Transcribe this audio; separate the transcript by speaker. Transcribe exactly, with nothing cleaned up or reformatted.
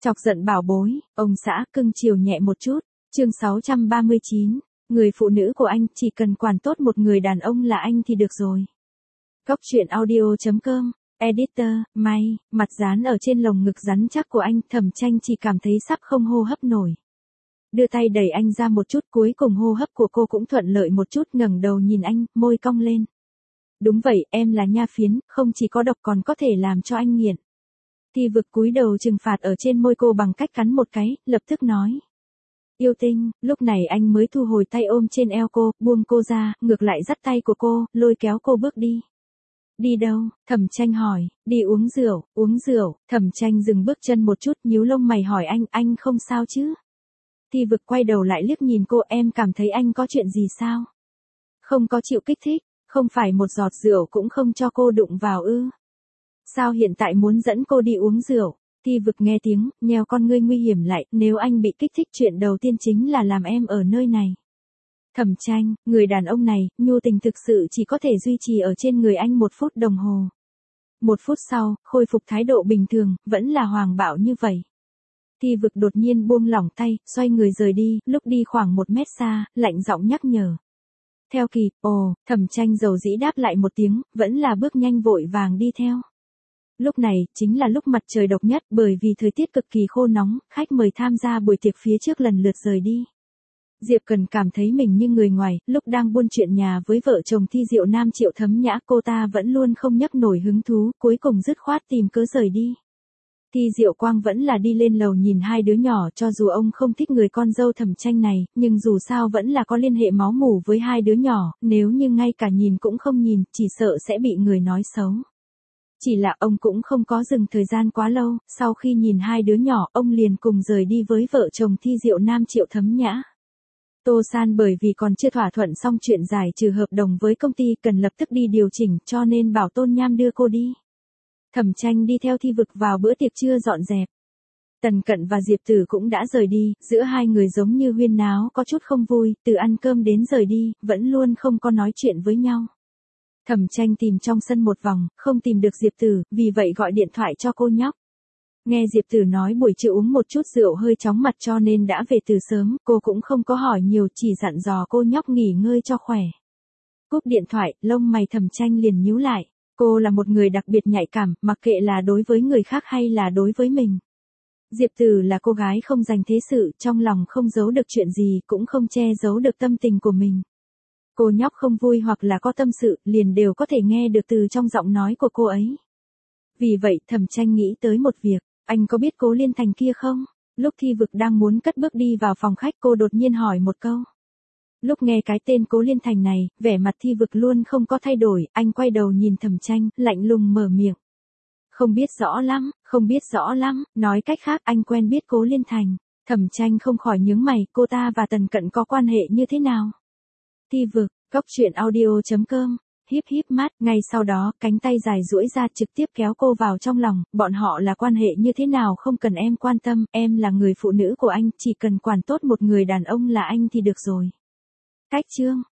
Speaker 1: Chọc giận bảo bối, ông xã cưng chiều nhẹ một chút. Chương sáu trăm ba mươi chín, người phụ nữ của anh chỉ cần quản tốt một người đàn ông là anh thì được rồi. Góc truyện audio chấm com, editor, May, mặt dán ở trên lồng ngực rắn chắc của anh, Thẩm Tranh chỉ cảm thấy sắp không hô hấp nổi. Đưa tay đẩy anh ra một chút, cuối cùng hô hấp của cô cũng thuận lợi một chút, ngẩng đầu nhìn anh, môi cong lên. Đúng vậy, em là nha phiến, không chỉ có độc còn có thể làm cho anh nghiện. Thi Vực cúi đầu trừng phạt ở trên môi cô bằng cách cắn một cái, lập tức nói. Yêu tinh, lúc này anh mới thu hồi tay ôm trên eo cô, buông cô ra, ngược lại dắt tay của cô, lôi kéo cô bước đi. Đi đâu? Thẩm Tranh hỏi. Đi uống rượu, uống rượu. Thẩm Tranh dừng bước chân một chút, nhíu lông mày hỏi anh, anh không sao chứ? Thi Vực quay đầu lại liếc nhìn cô, em cảm thấy anh có chuyện gì sao? Không có chịu kích thích, không phải một giọt rượu cũng không cho cô đụng vào ư? Sao hiện tại muốn dẫn cô đi uống rượu? Thi Vực nghe tiếng, nheo con ngươi nguy hiểm lại, nếu anh bị kích thích chuyện đầu tiên chính là làm em ở nơi này. Thẩm Tranh, người đàn ông này, nhu tình thực sự chỉ có thể duy trì ở trên người anh một phút đồng hồ. Một phút sau, khôi phục thái độ bình thường, vẫn là hoàng bạo như vậy. Thi Vực đột nhiên buông lỏng tay, xoay người rời đi, lúc đi khoảng một mét xa, lạnh giọng nhắc nhở. Theo kịp, ồ, Thẩm Tranh dầu dĩ đáp lại một tiếng, vẫn là bước nhanh vội vàng đi theo. Lúc này, chính là lúc mặt trời độc nhất, bởi vì thời tiết cực kỳ khô nóng, khách mời tham gia buổi tiệc phía trước lần lượt rời đi. Diệp Cần cảm thấy mình như người ngoài, lúc đang buôn chuyện nhà với vợ chồng Thi Diệu Nam Triệu Thấm Nhã, cô ta vẫn luôn không nhấc nổi hứng thú, cuối cùng dứt khoát tìm cớ rời đi. Thi Diệu Quang vẫn là đi lên lầu nhìn hai đứa nhỏ, cho dù ông không thích người con dâu Thẩm Tranh này, nhưng dù sao vẫn là có liên hệ máu mủ với hai đứa nhỏ, nếu như ngay cả nhìn cũng không nhìn, chỉ sợ sẽ bị người nói xấu. Chỉ là ông cũng không có dừng thời gian quá lâu, sau khi nhìn hai đứa nhỏ, ông liền cùng rời đi với vợ chồng Thi Diệu Nam Triệu Thấm Nhã. Tô San bởi vì còn chưa thỏa thuận xong chuyện giải trừ hợp đồng với công ty cần lập tức đi điều chỉnh, cho nên bảo Tôn Nham đưa cô đi. Thẩm Tranh đi theo Thi Vực vào bữa tiệc trưa dọn dẹp. Tần Cận và Diệp Tử cũng đã rời đi, giữa hai người giống như huyên náo có chút không vui, từ ăn cơm đến rời đi, vẫn luôn không có nói chuyện với nhau. Thẩm Tranh tìm trong sân một vòng, không tìm được Diệp Tử, vì vậy gọi điện thoại cho cô nhóc. Nghe Diệp Tử nói buổi trưa uống một chút rượu hơi chóng mặt cho nên đã về từ sớm, cô cũng không có hỏi nhiều, chỉ dặn dò cô nhóc nghỉ ngơi cho khỏe. Cúp điện thoại, lông mày Thẩm Tranh liền nhíu lại. Cô là một người đặc biệt nhạy cảm, mặc kệ là đối với người khác hay là đối với mình. Diệp Tử là cô gái không dành thế sự, trong lòng không giấu được chuyện gì, cũng không che giấu được tâm tình của mình. Cô nhóc không vui hoặc là có tâm sự, liền đều có thể nghe được từ trong giọng nói của cô ấy. Vì vậy, Thẩm Tranh nghĩ tới một việc, anh có biết Cố Liên Thành kia không? Lúc Thi Vực đang muốn cất bước đi vào phòng khách, cô đột nhiên hỏi một câu. Lúc nghe cái tên Cố Liên Thành này, vẻ mặt Thi Vực luôn không có thay đổi, anh quay đầu nhìn Thẩm Tranh, lạnh lùng mở miệng. Không biết rõ lắm, không biết rõ lắm, nói cách khác anh quen biết Cố Liên Thành. Thẩm Tranh không khỏi nhướng mày, cô ta và Tần Cận có quan hệ như thế nào? Thi Vực, góc truyện audio chấm com, híp híp mắt, ngay sau đó, cánh tay dài duỗi ra trực tiếp kéo cô vào trong lòng, bọn họ là quan hệ như thế nào không cần em quan tâm, em là người phụ nữ của anh, chỉ cần quản tốt một người đàn ông là anh thì được rồi. Cách chương